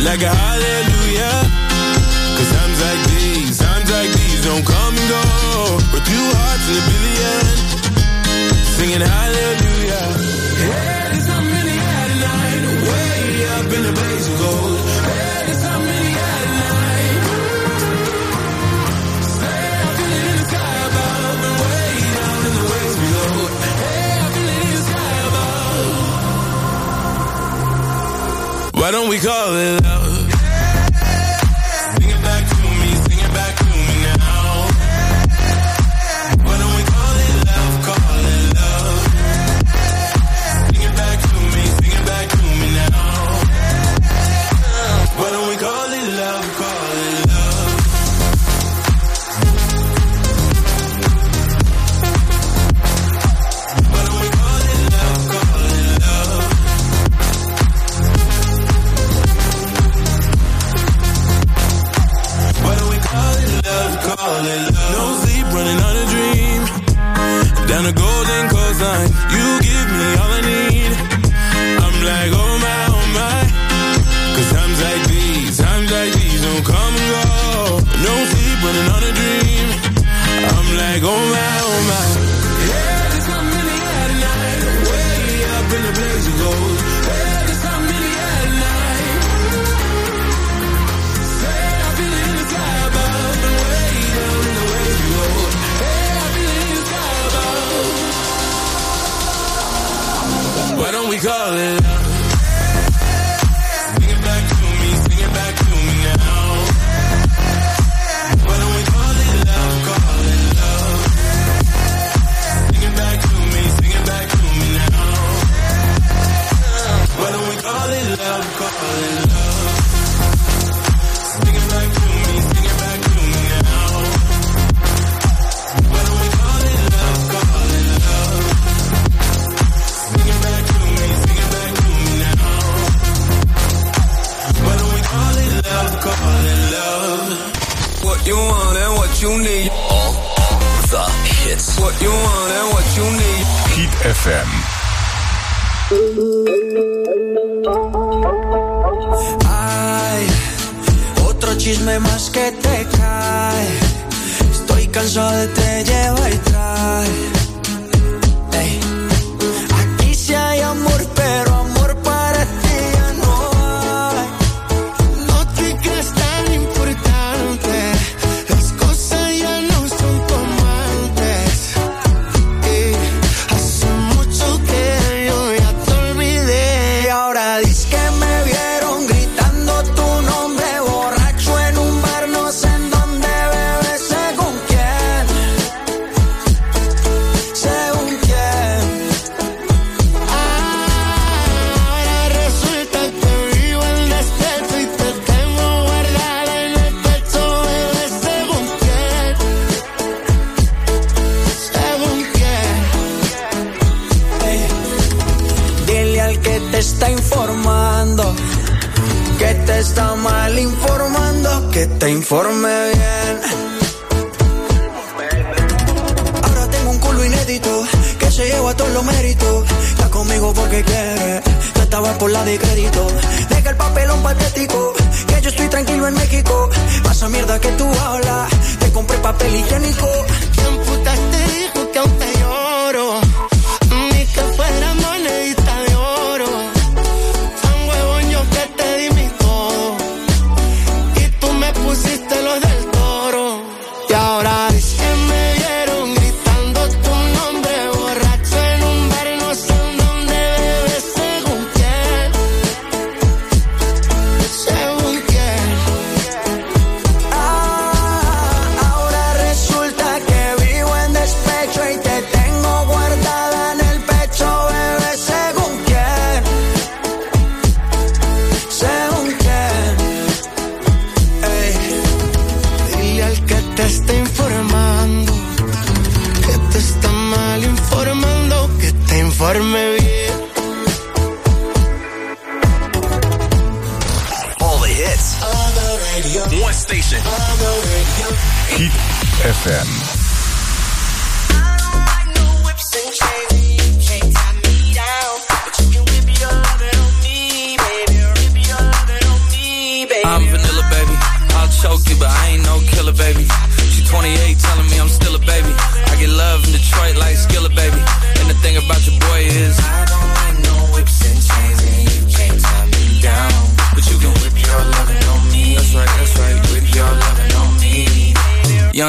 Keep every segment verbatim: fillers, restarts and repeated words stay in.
like a hallelujah. Cause times like these, times like these don't come and go. We're two hearts in a billion, singing hallelujah. Hey, there's something in the air tonight, way up in the blaze of gold. Hey, there's something in the air tonight. Say, I feel it in the sky above, and way down in the waves below. Hey, I feel it in the sky above. Why don't we call it love? Sing it back to me, sing it back to me now. Why don't we call it love, call it love? Sing it back to me, sing it back to me now. Why don't we call it love, call it love? Why don't we call it love, call it love? Why don't we call it love, call it love? No sleep, running on a dream. Down the golden coastline, you give me all I need. I'm like, oh my, oh my. Cause times like these, times like these don't come and go. No sleep, running on a dream. I'm like, oh my, oh my. Yeah, there's something in the air tonight, way up in the blaze of gold. Yeah, there's something in the air tonight. Say, I feel it in the sky above, and way down in the waves below. Hey, I feel it in the sky above. Why don't we call it love? Sing it back to me, sing it back to me now. Why don't we call it love, call it love? Sing it back to me, sing it back to me now. Why don't we call it love, call it love? Sing it back to me, sing it back to me now. Why don't we call it love, call it love? Sing it back to me, sing it back to me now. Why don't we call it love, call it love? What you want and what you need. All the hits. What you want and what you need. Hit F M. Ay, otro chisme más que te cae. Estoy cansado de te lleva y trae. Ey. Aquí sí hay amor, pero amor para ti ya no hay. No te creas tan importante. Las cosas ya no son como antes. Y hace mucho que yo ya te olvidé. Y ahora dices que me vieron gritando tu nombre borracho en un bar, no sé en dónde, bebé, según quién. Según quién. Ahora resulta que vivo en despecho y te tengo guardada en el pecho, bebé, según quién. Según quién. Ey. Dile al que te está informando que te está mal informando, que te informe bien. Ahora tengo un culo inédito que se lleva todos los méritos. Está conmigo porque quiere, tú estabas por la de crédito. Deja el papelón patético, que yo estoy tranquilo en México. Pasa mierda que tú hablas, te compré papel higiénico. ¿Quién putas te dijo que aún te lloro? Ni que fuera monedita de oro. Tan huevón yo que te di mi todo y tú me pusiste lo del toro. Y ahora es que me vieron gritando tu nombre borracho en un bar, no sé en dónde, bebé, según quién. Según quién. Ah, ahora resulta que vivo en despecho y te tengo guardada en el pecho, bebé, según quién. Según quién. Ey. Dile al que te está informando que te está mal informando, que te informe bien. All the hits. One station. Hit F M. Down, but you can whip your lovin' on me, baby. Whip your lovin' on me.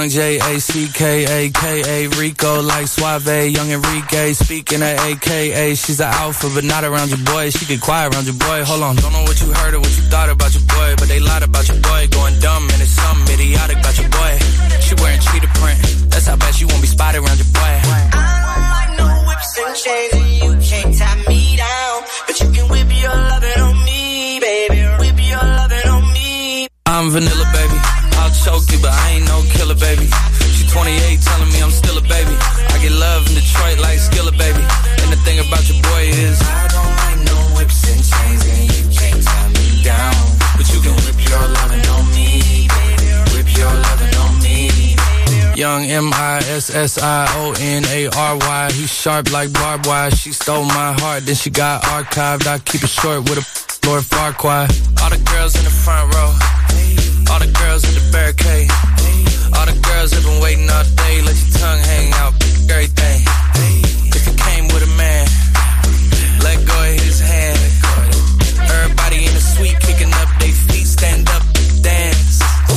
Young J A C K A K A Rico like Suave, Young Enrique. Speaking of A K A, she's an alpha, but not around your boy. She get quiet around your boy. Hold on, don't know what you heard or what you thought about your boy, but they lied about your boy. Going dumb and it's something idiotic about your boy. She wearing cheetah print. That's how bad she won't be spotted around your boy. I don't like no whips and chains, and you can't tie me down, but you can whip your lovin' on me, baby. Whip your lovin' on me. I'm vanilla, baby. I'll choke you, but I ain't no killer, baby. She twenty-eight, telling me I'm still a baby. I get love in Detroit like Skilla, baby. And the thing about your boy is I don't like no whips and chains, and you can't tie me down, but you can whip your lovin' on me, baby. Whip your lovin' on me. Young M I S S I O N A R Y. He's sharp like barbed wire. She stole my heart, then she got archived. I keep it short with a Lord Farquaad. All the girls in the front row, all the girls at the barricade, all the girls have been waiting all day. Let your tongue hang out, everything. If you came with a man, let go of his hand. Everybody in the suite kicking up their feet, stand up, dance.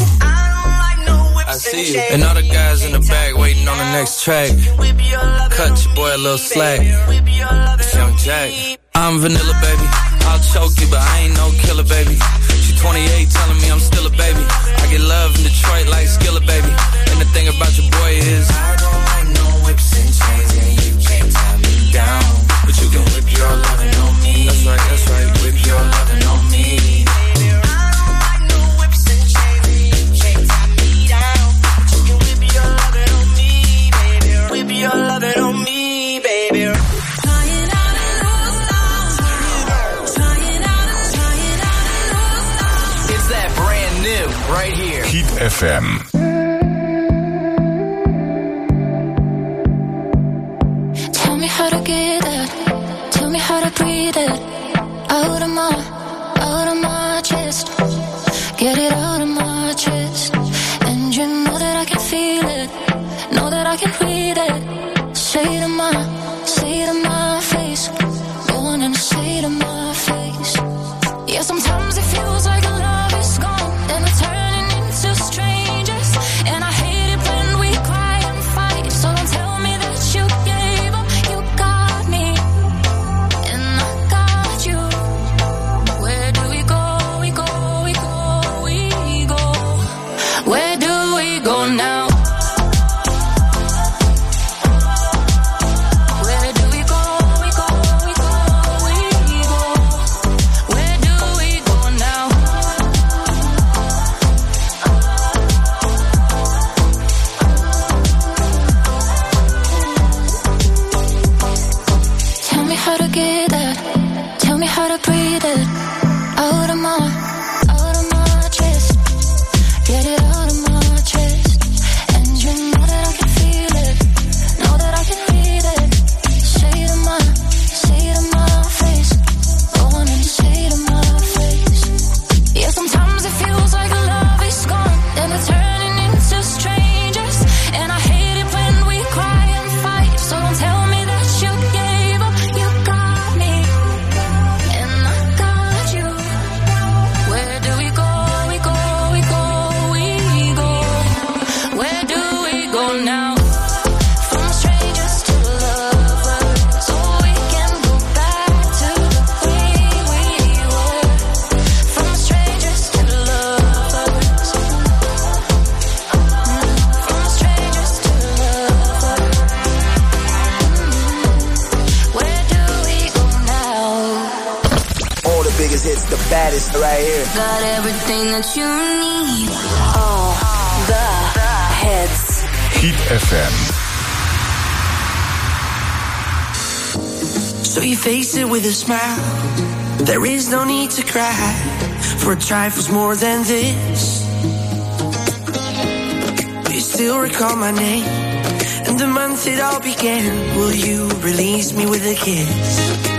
I see you. And all the guys in the back waiting on the next track. Cut your boy a little slack. It's Young Jack. I'm vanilla, baby. I'll choke you, but I ain't no killer, baby. She twenty-eight, telling me I'm still a baby. I get love in Detroit like Skilla, baby. And the thing about your boy is I don't like no whips and chains, and you can't tie me down, but you can whip your lovin' on me. That's right, that's right. Whip your lovin' on me. Your lovin' on me, baby. Trying out a new style. Trying out, trying out a new style. It's that brand new right here. Hit F M. Tell me how to get it. Tell me how to breathe it. Out of my, out of my chest. Get it out of my chest. And you know that I can feel it. Know that I can breathe it. Say to my, say to my face. Go on and say to my face. Yeah, sometimes it feels like love is gone, then we're turning into strangers. And I hate it when we cry and fight. So don't tell me that you gave up. You got me, and I got you. Where do we go? We go, we go, we go. Where do we go now? Right here. Got everything that you need. All the hits. Hit F M. So you face it with a smile. There is no need to cry for trifles more than this. You still recall my name and the month it all began. Will you release me with a kiss?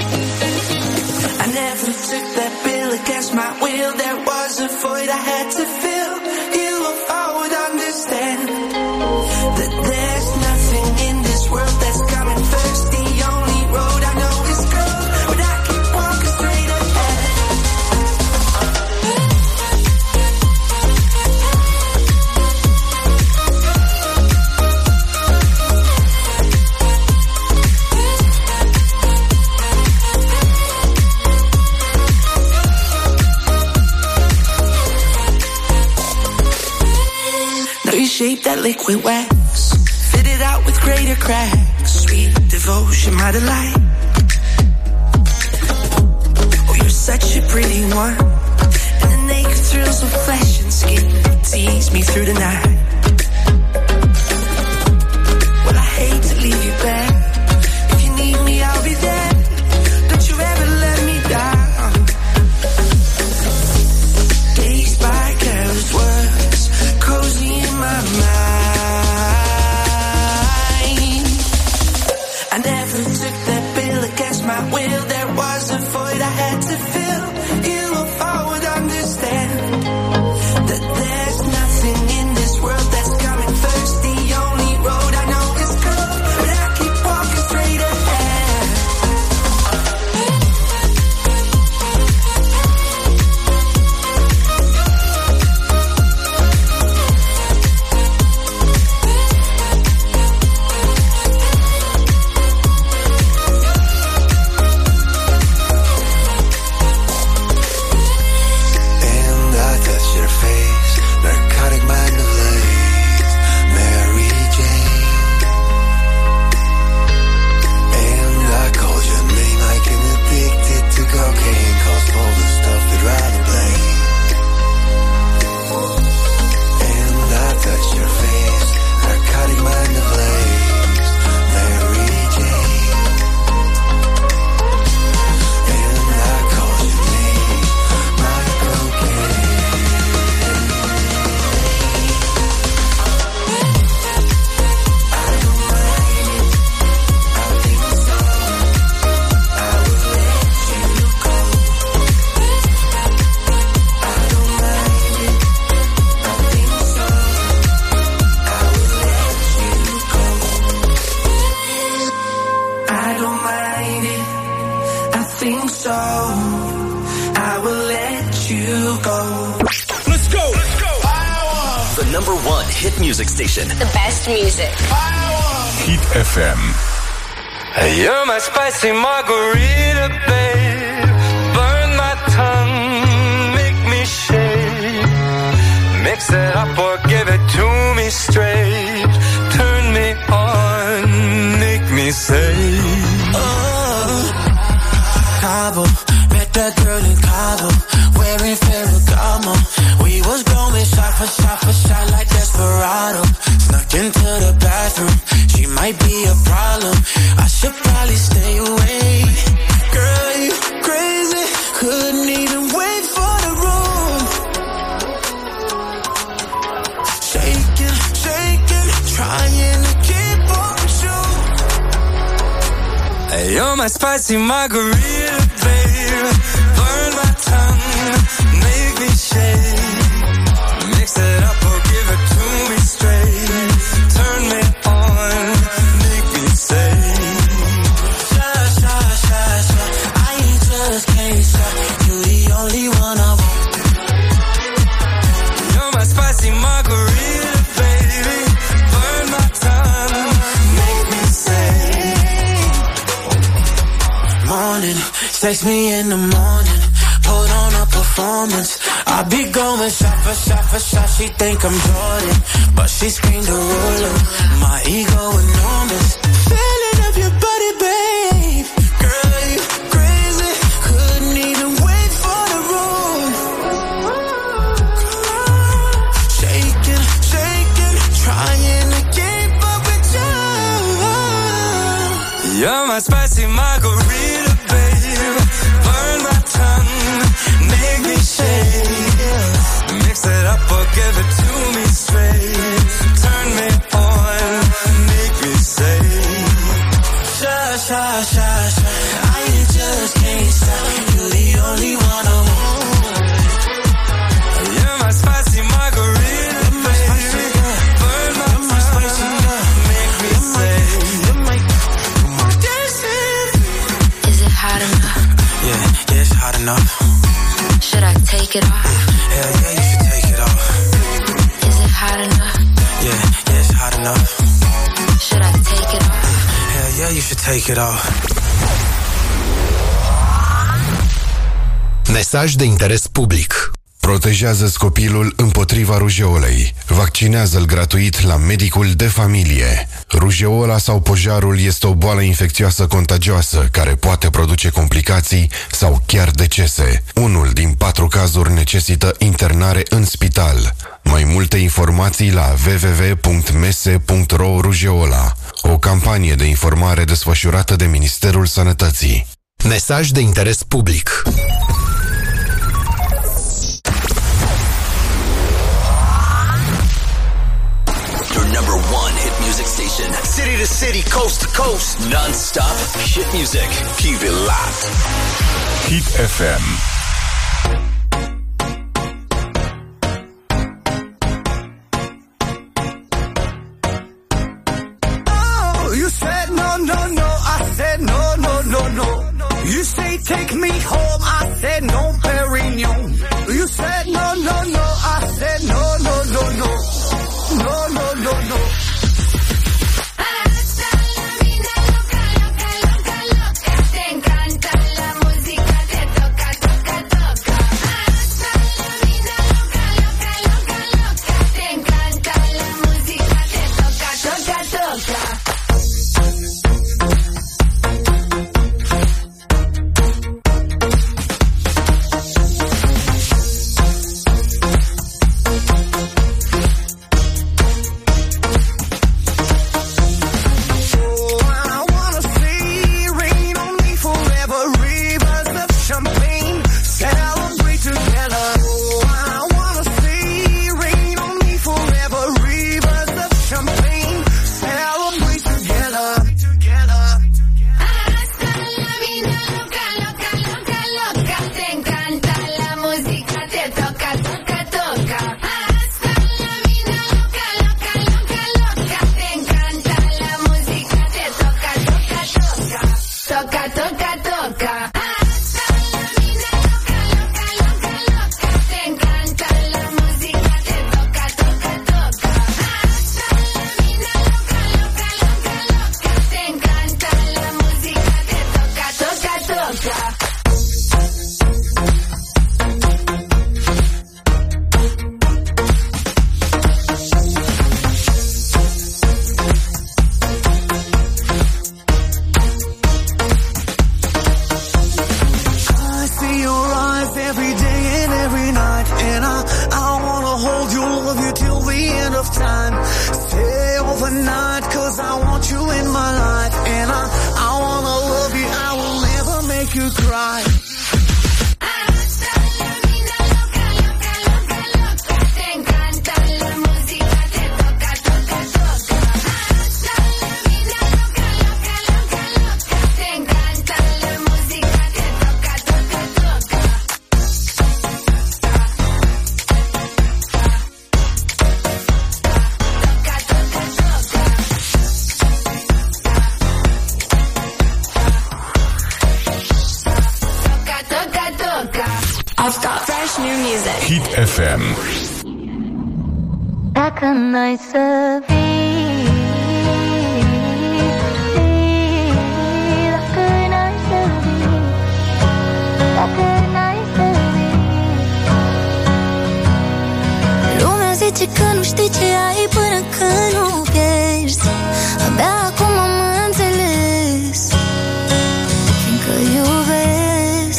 I never took that bill against my will. There was a void I had to fill. You if I would understand that there's nothing in this world that's coming first. The only road I know is closed, but I keep walking straight ahead. shape that liquid wax. Fitted out with greater cracks. Sweet devotion, my delight. Oh, you're such a pretty one. And the naked thrills of flesh and skin tease me through the night. Well, I hate to leave you back. If you need me, I'll be there. Don't you ever let me down. Dazed by careless words, cozy in my mind. I never took that bill against my will. There was a void I had to fill. You if I would understand that there's nothing in this world that's coming first. The only road I know is curved, but I keep walking straight ahead. And I touch your face, narcotic mind of lace, Mary Jane. And I called your name like an addicted to cocaine, cause all the stuff they'd rather blame. And I touch your face, narcotic mind of lace, Mary Jane. And I called your name, my cocaine. I don't mind it, I think so. I will let you go. Let's go. Let's go. The number one hit music station. The best music. Hit F M. You're my spicy margarita, babe. Burn my tongue, make me shake. Mix it up or give it to me straight. Turn me on, make me say. Oh, Cabo, met that girl in Cabo, wearing Ferragamo. We was going shot for shot for shot like Desperado. Snuck into the bathroom, she might be a problem. I should probably stay away. Girl, you crazy, couldn't even wait for the room. Shaking, shaking, trying to keep up with you. You're my spicy margarita, babe. Burn my tongue, make me shake. Mix it up or give it to me straight. Turn me on, make me say. Sha, sha, sha, sha. I ain't just can't stop. You the only one I want. You're my spicy margarita, baby. Burn my tongue, make me say. Morning, text me in the morning. Put on a performance. I be going shot for shot for shot. She think I'm Jordan, but she screamed a ruler. My ego enormous. Feeling of your body, babe. Girl, you crazy. Couldn't even wait for the room. Shaking, shaking, trying to keep up with you. You're my spicy margarita, babe. Burn my tongue, make me shake. Mix it up or give it to me straight. Turn me on, make me say. Sha, sha, sha, sha. I just can't stop. You the only one I want. You're my spicy margarita, baby. Burn my tongue, make me say. Is it hot enough? Yeah, yeah, it's hot enough. Should I take it off? Hell yeah, you should take it off. Is it hot enough? Yeah, yeah, it's hot enough. Should I take it off? Hell yeah, you should take it off. Mesaj de interes public. Protejează-ți copilul împotriva rujeolei. Vaccinează-l gratuit la medicul de familie. Rujeola sau pojarul este o boală infecțioasă contagioasă care poate produce complicații sau chiar decese. Unul din patru cazuri necesită internare în spital. Mai multe informații la w w w punct m s punct r o Rujeola. O campanie de informare desfășurată de Ministerul Sănătății. Mesaj de interes public. Your number one hit music station. City to city, coast to coast. Non-stop hit music. Keep it locked. Hit F M. Oh, you said no, no, no. I said no, no, no, no. You say take me home. I said no, Perignon. You said no, no, no. I said no, no, no, no. No, no, no, no. Hasta la vida loca, loca, loca, loca. Te encanta la música, te toca, toca, toca. Hasta la vida loca, loca, loca, loca. Te encanta la música, te toca, toca, toca. Hit F M. Dacă n-ai să vii, dacă n-ai să vii, dacă n-ai să vii. Lumea zice că nu știi ce ai până când nu pierzi. Abia acum am înțeles, fiindcă iubesc.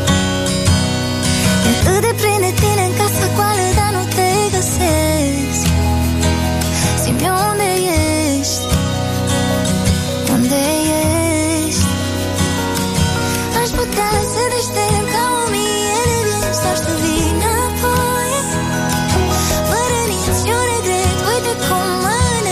E atât de plin de tine în casă goală, dar nu te găsesc. Zi-mi unde ești, unde ești. Aș putea să deștept ca o mie de vieți, să-aș te vii înapoi, fără niciun regret. Uite cum mă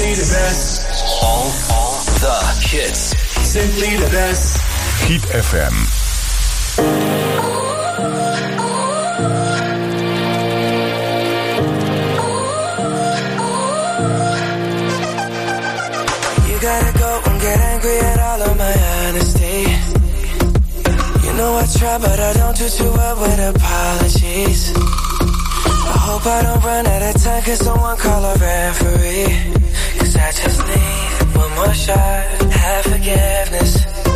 Simply the best. All, all the hits. Simply the best. Hit F M. You gotta go and get angry at all of my honesty. You know I try, but I don't do too well with apologies. I hope I don't run out of time, cause someone call a referee. Cause I just need one more shot, have forgiveness.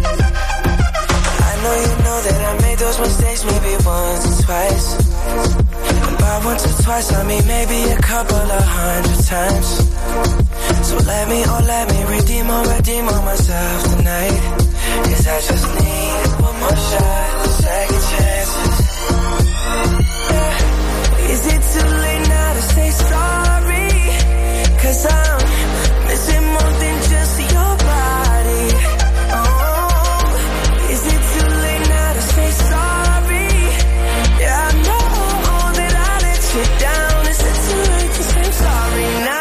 I know you know that I made those mistakes maybe once or twice. And by once or twice I mean maybe a couple of hundred times. So let me, oh let me redeem or redeem on myself tonight. Cause I just need one more shot, second chances. Yeah. Is it too late now to say sorry? Cause I'm missing more than just your body. Oh, is it too late now to say sorry? Yeah, I know that I let you down. Is it too late to say sorry now?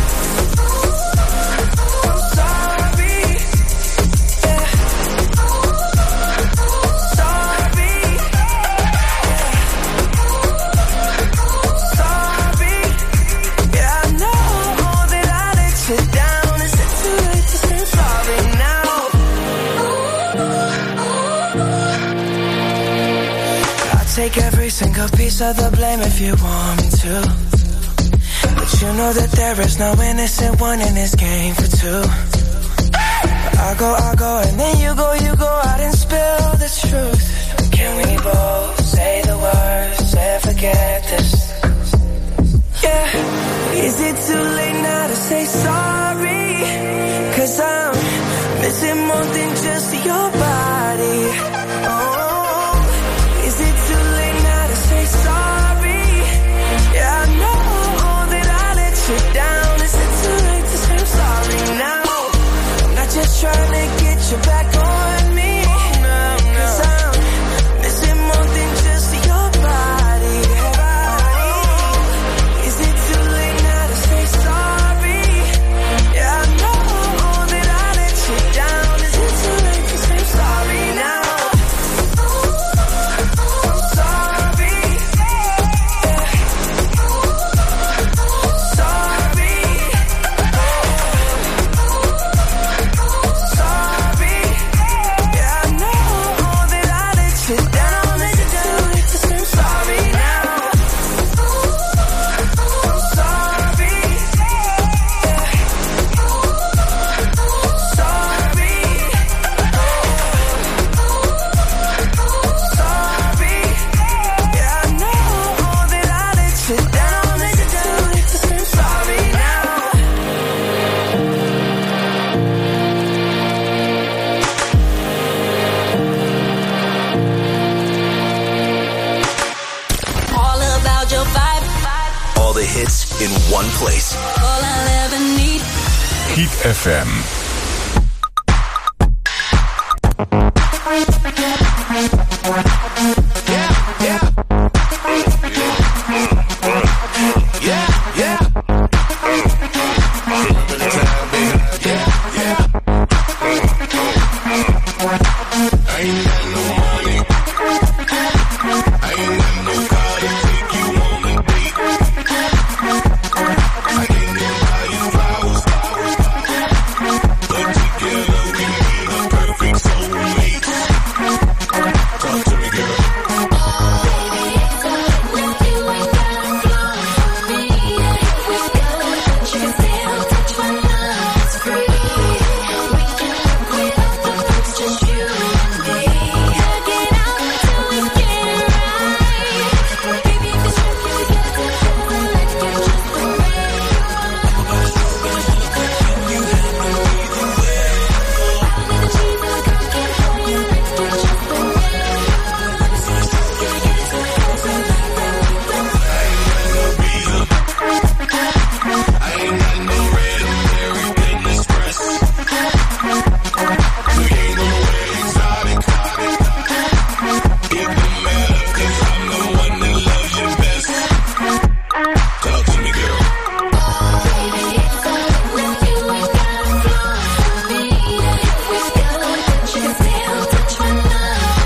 Take every single piece of the blame if you want me to. But you know that there is no innocent one in this game for two. But I go, I go, and then you go, you go out and spill the truth. Can we both say the words and forget this? Yeah. Is it too late now to say sorry? Cause I'm missing more than just your body. Oh, just trying to get you back on me. Cause I'm missing more than just your body. Is it too late now to say sorry? Yeah, I know that I let you down. Is it too late to say sorry now? I'm sorry. Yeah. Sorry. In one place. All I'll ever need. Hit F M.